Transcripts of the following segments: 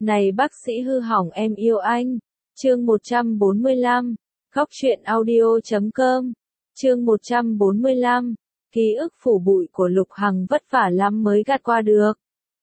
Này bác sĩ hư hỏng em yêu anh. Chương 145. Góc truyện audio.com. Chương 145. Ký ức phủ bụi của Lục Hằng vất vả lắm mới gạt qua được.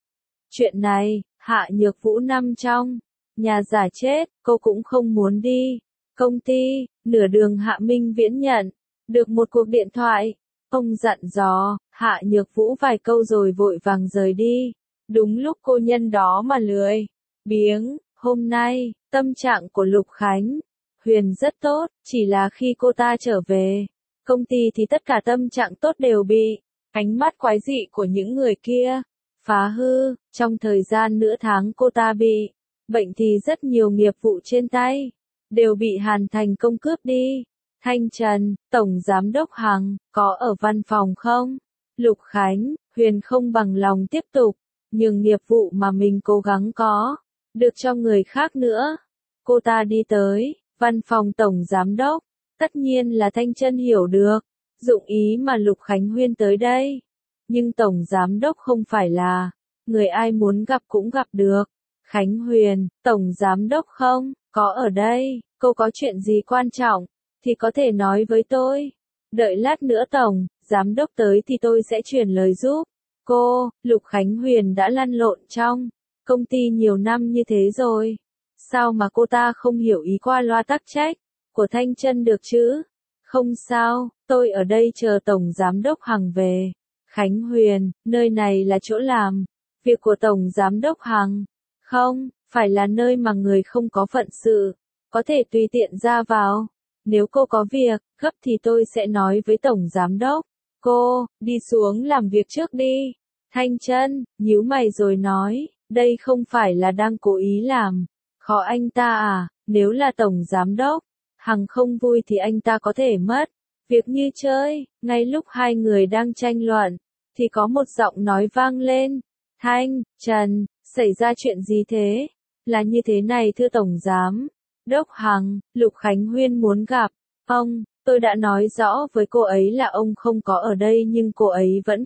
Chuyện này, Hạ Nhược Vũ nằm trong nhà giả chết, cô cũng không muốn đi. Công ty, nửa đường Hạ Minh Viễn nhận được một cuộc điện thoại. Ông dặn dò Hạ Nhược Vũ vài câu rồi vội vàng rời đi. Đúng lúc cô nhân đó mà lười biếng. Hôm nay, tâm trạng của Lục Khánh Huyền rất tốt, chỉ là khi cô ta trở về công ty thì tất cả tâm trạng tốt đều bị ánh mắt quái dị của những người kia phá hư. Trong thời gian nửa tháng cô ta bị bệnh thì rất nhiều nghiệp vụ trên tay đều bị Hàn Thành Công cướp đi. Thanh Trần, Tổng Giám đốc Hằng, có ở văn phòng không? Lục Khánh Huyền không bằng lòng tiếp tục nhường nghiệp vụ mà mình cố gắng có được cho người khác nữa. Cô ta đi tới văn phòng Tổng Giám đốc. Tất nhiên là Thanh Trân hiểu được dụng ý mà Lục Khánh Huyền tới đây. Nhưng Tổng Giám đốc không phải là người ai muốn gặp cũng gặp được. Khánh Huyền, Tổng Giám đốc không có ở đây, cô có chuyện gì quan trọng thì có thể nói với tôi. Đợi lát nữa Tổng Giám đốc tới thì tôi sẽ truyền lời giúp cô. Lục Khánh Huyền đã lăn lộn trong công ty nhiều năm như thế rồi. Sao mà cô ta không hiểu ý qua loa tắc trách của Thanh Trân được chứ? Không sao, tôi ở đây chờ Tổng Giám đốc Hằng về. Khánh Huyền, nơi này là chỗ làm việc của Tổng Giám đốc Hằng. Không, phải là nơi mà người không có phận sự có thể tùy tiện ra vào. Nếu cô có việc gấp thì tôi sẽ nói với Tổng Giám đốc. Cô, đi xuống làm việc trước đi. Thanh Trân nhíu mày rồi nói, đây không phải là đang cố ý làm khó anh ta à? Nếu là Tổng Giám đốc Hằng không vui thì anh ta có thể mất việc như chơi. Ngay lúc hai người đang tranh luận thì có một giọng nói vang lên. Thanh Trần, xảy ra chuyện gì thế? Là như thế này thưa Tổng Giám đốc Hằng, Lục Khánh Huyền muốn gặp ông. Tôi đã nói rõ với cô ấy là ông không có ở đây nhưng cô ấy vẫn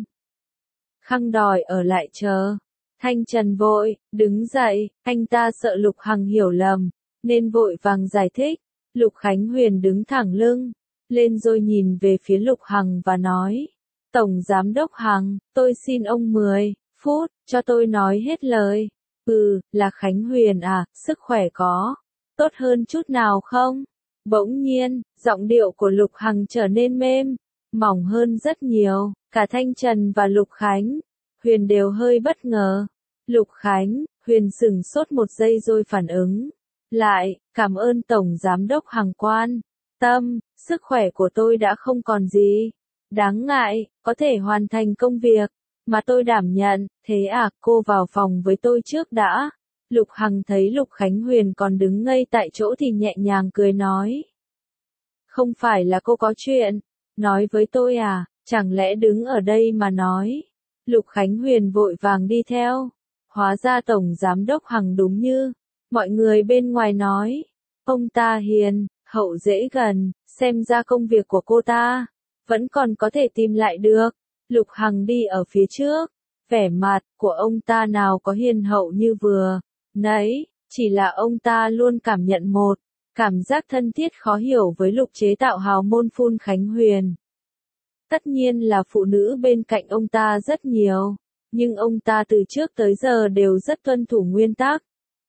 khăng đòi ở lại chờ. Thanh Trần vội đứng dậy, anh ta sợ Lục Hằng hiểu lầm nên vội vàng giải thích. Lục Khánh Huyền đứng thẳng lưng lên rồi nhìn về phía Lục Hằng và nói, Tổng Giám đốc Hằng, tôi xin ông 10 phút cho tôi nói hết lời. Là Khánh Huyền à, sức khỏe có tốt hơn chút nào không? Bỗng nhiên, giọng điệu của Lục Hằng trở nên mềm mỏng hơn rất nhiều. Cả Thanh Trần và Lục Khánh Huyền đều hơi bất ngờ. Lục Khánh Huyền sửng sốt một giây rồi phản ứng lại, cảm ơn Tổng Giám đốc Hằng quan tâm, sức khỏe của tôi đã không còn gì đáng ngại, có thể hoàn thành công việc mà tôi đảm nhận. Thế à, cô vào phòng với tôi trước đã. Lục Hằng thấy Lục Khánh Huyền còn đứng ngây tại chỗ thì nhẹ nhàng cười nói, không phải là cô có chuyện nói với tôi à, chẳng lẽ đứng ở đây mà nói. Lục Khánh Huyền vội vàng đi theo. Hóa ra Tổng Giám đốc Hằng đúng như mọi người bên ngoài nói, ông ta hiền hậu dễ gần, xem ra công việc của cô ta vẫn còn có thể tìm lại được. Lục Hằng đi ở phía trước, vẻ mặt của ông ta nào có hiền hậu như vừa nãy, chỉ là ông ta luôn cảm nhận một cảm giác thân thiết khó hiểu với Lục chế tạo hào môn Phun Khánh Huyền. Tất nhiên là phụ nữ bên cạnh ông ta rất nhiều, nhưng ông ta từ trước tới giờ đều rất tuân thủ nguyên tắc,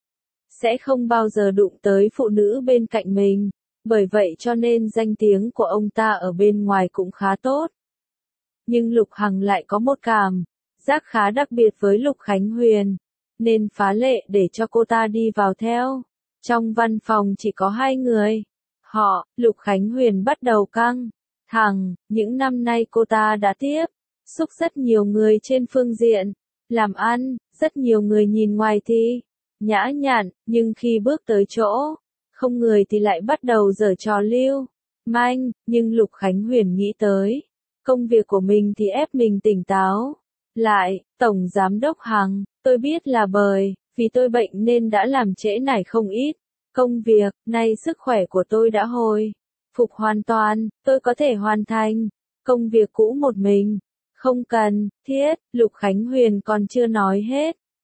sẽ không bao giờ đụng tới phụ nữ bên cạnh mình, bởi vậy cho nên danh tiếng của ông ta ở bên ngoài cũng khá tốt. Nhưng Lục Hằng lại có một cảm giác khá đặc biệt với Lục Khánh Huyền, nên phá lệ để cho cô ta đi vào theo. Trong văn phòng chỉ có hai người họ. Lục Khánh Huyền bắt đầu căng thẳng. Những năm nay cô ta đã tiếp xúc rất nhiều người trên phương diện làm ăn. Rất nhiều người nhìn ngoài thì nhã nhặn, nhưng khi bước tới chỗ không người thì lại bắt đầu giở trò lưu manh. Nhưng Lục Khánh Huyền nghĩ tới công việc của mình thì ép mình tỉnh táo lại. Tổng Giám đốc Hằng, tôi biết là bởi vì tôi bệnh nên đã làm trễ nải không ít công việc. Nay sức khỏe của tôi đã hồi phục hoàn toàn, tôi có thể hoàn thành công việc cũ một mình, không cần thiết. Lục Khánh Huyền còn chưa nói hết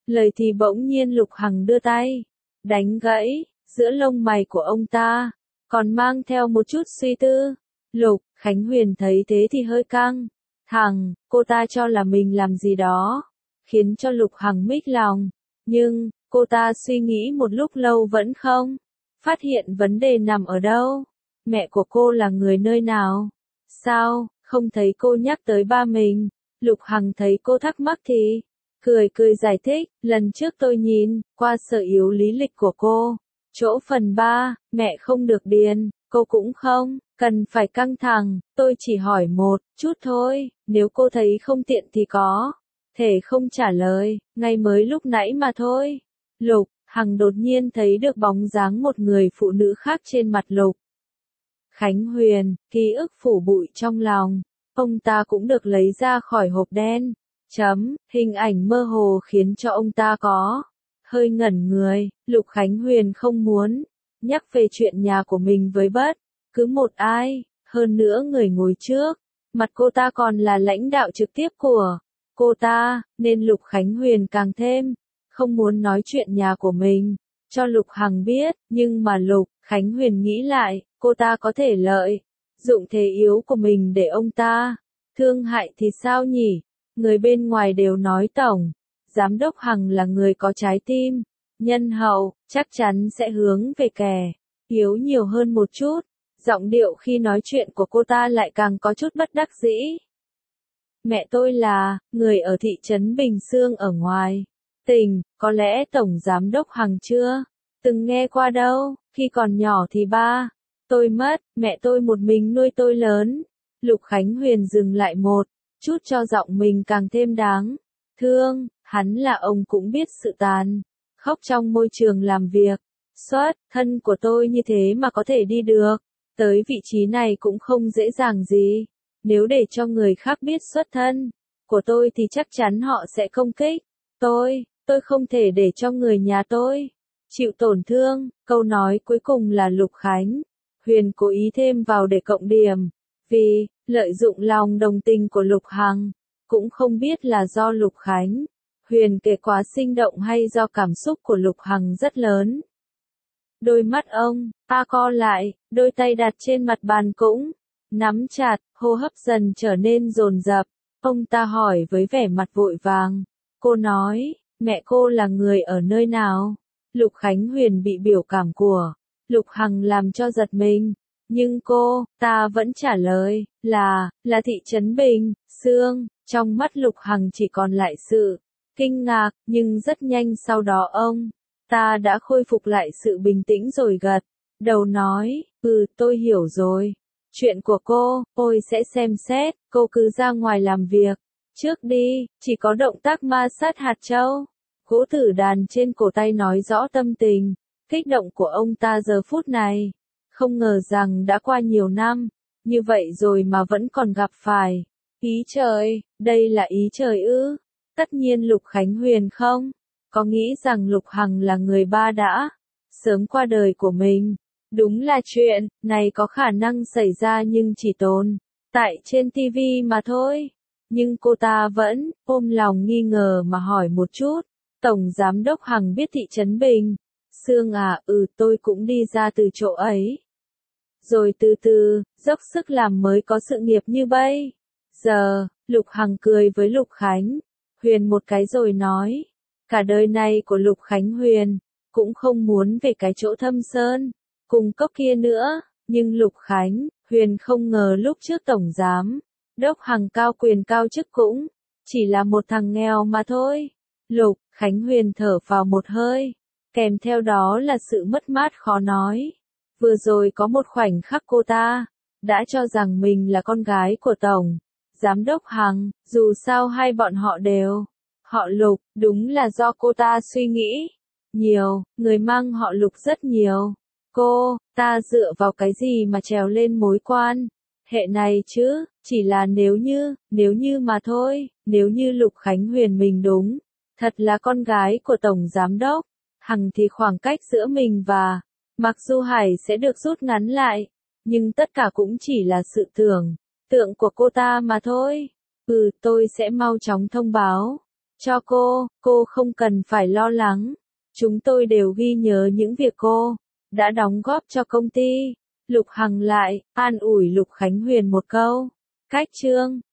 Lời thì bỗng nhiên Lục Hằng đưa tay, đánh gãy, giữa lông mày của ông ta, còn mang theo một chút suy tư. Lục Khánh Huyền thấy thế thì hơi căng thẳng, cô ta cho là mình làm gì đó, khiến cho Lục Hằng mích lòng. Nhưng, cô ta suy nghĩ một lúc lâu vẫn không phát hiện vấn đề nằm ở đâu. Mẹ của cô là người nơi nào? Sao, không thấy cô nhắc tới ba mình? Lục Hằng thấy cô thắc mắc thì cười cười giải thích, lần trước tôi nhìn qua sở yếu lý lịch của cô. Chỗ phần 3, mẹ không được điền, cô cũng không cần phải căng thẳng, tôi chỉ hỏi một chút thôi, nếu cô thấy không tiện thì có thể không trả lời, ngay mới lúc nãy mà thôi. Lục Hằng đột nhiên thấy được bóng dáng một người phụ nữ khác trên mặt Lục Khánh Huyền, ký ức phủ bụi trong lòng, ông ta cũng được lấy ra khỏi hộp đen. Hình ảnh mơ hồ khiến cho ông ta có hơi ngẩn người. Lục Khánh Huyền không muốn nhắc về chuyện nhà của mình với bất cứ một ai, hơn nữa người ngồi trước mặt cô ta còn là lãnh đạo trực tiếp của cô ta, nên Lục Khánh Huyền càng thêm không muốn nói chuyện nhà của mình cho Lục Hằng biết, nhưng mà Lục Khánh Huyền nghĩ lại, cô ta có thể lợi dụng thế yếu của mình để ông ta thương hại thì sao nhỉ? Người bên ngoài đều nói Tổng Giám đốc Hằng là người có trái tim nhân hậu, chắc chắn sẽ hướng về kẻ yếu nhiều hơn một chút. Giọng điệu khi nói chuyện của cô ta lại càng có chút bất đắc dĩ. Mẹ tôi là người ở thị trấn Bình Sương ở ngoài tỉnh, có lẽ Tổng Giám đốc Hằng chưa từng nghe qua đâu. Khi còn nhỏ thì ba tôi mất, mẹ tôi một mình nuôi tôi lớn. Lục Khánh Huyền dừng lại một chút cho giọng mình càng thêm đáng thương. Hắn là ông cũng biết sự tàn khốc trong môi trường làm việc. Xuất thân của tôi như thế mà có thể đi được tới vị trí này cũng không dễ dàng gì. Nếu để cho người khác biết xuất thân của tôi thì chắc chắn họ sẽ công kích tôi không thể để cho người nhà tôi chịu tổn thương. Câu nói cuối cùng là Lục Khánh Huyền cố ý thêm vào để cộng điểm, vì lợi dụng lòng đồng tình của Lục Hằng. Cũng không biết là do Lục Khánh Huyền kể quá sinh động hay do cảm xúc của Lục Hằng rất lớn. Đôi mắt ông ta co lại, đôi tay đặt trên mặt bàn cũng nắm chặt, hô hấp dần trở nên dồn dập. Ông ta hỏi với vẻ mặt vội vàng. Cô nói, mẹ cô là người ở nơi nào? Lục Khánh Huyền bị biểu cảm của Lục Hằng làm cho giật mình. Nhưng cô ta vẫn trả lời, là thị trấn Bình Sương. Trong mắt Lục Hằng chỉ còn lại sự kinh ngạc, nhưng rất nhanh sau đó ông ta đã khôi phục lại sự bình tĩnh rồi gật đầu nói, tôi hiểu rồi. Chuyện của cô, tôi sẽ xem xét, cô cứ ra ngoài làm việc trước đi. Chỉ có động tác ma sát hạt châu gỗ tử đàn trên cổ tay nói rõ tâm tình kích động của ông ta giờ phút này. Không ngờ rằng đã qua nhiều năm như vậy rồi mà vẫn còn gặp phải ý trời. Đây là ý trời ư? Tất nhiên Lục Khánh Huyền không có nghĩ rằng Lục Hằng là người ba đã sớm qua đời của mình. Đúng là chuyện này có khả năng xảy ra nhưng chỉ tồn tại trên TV mà thôi. Nhưng cô ta vẫn ôm lòng nghi ngờ mà hỏi một chút. Tổng Giám đốc Hằng biết thị trấn Bình Sương à? Tôi cũng đi ra từ chỗ ấy rồi từ từ dốc sức làm mới có sự nghiệp như bây giờ. Lục Hằng cười với Lục Khánh Huyền một cái rồi nói, cả đời này của Lục Khánh Huyền cũng không muốn về cái chỗ thâm sơn cùng cốc kia nữa. Nhưng Lục Khánh Huyền không ngờ lúc trước Tổng Giám đốc Hằng cao quyền cao chức cũng chỉ là một thằng nghèo mà thôi. Lục Khánh Huyền thở vào một hơi, kèm theo đó là sự mất mát khó nói. Vừa rồi có một khoảnh khắc cô ta đã cho rằng mình là con gái của Tổng Giám đốc Hằng, dù sao hai bọn họ đều họ Lục. Đúng là do cô ta suy nghĩ nhiều, người mang họ Lục rất nhiều. Cô ta dựa vào cái gì mà trèo lên mối quan hệ này chứ? Chỉ là nếu như mà thôi. Nếu như Lục Khánh Huyền mình đúng thật là con gái của Tổng Giám đốc Hằng thì khoảng cách giữa mình và Mạc Du Hải sẽ được rút ngắn lại. Nhưng tất cả cũng chỉ là sự tưởng tượng của cô ta mà thôi. Tôi sẽ mau chóng thông báo cho cô không cần phải lo lắng. Chúng tôi đều ghi nhớ những việc cô đã đóng góp cho công ty. Lục Hằng lại an ủi Lục Khánh Huyền một câu. Cách chương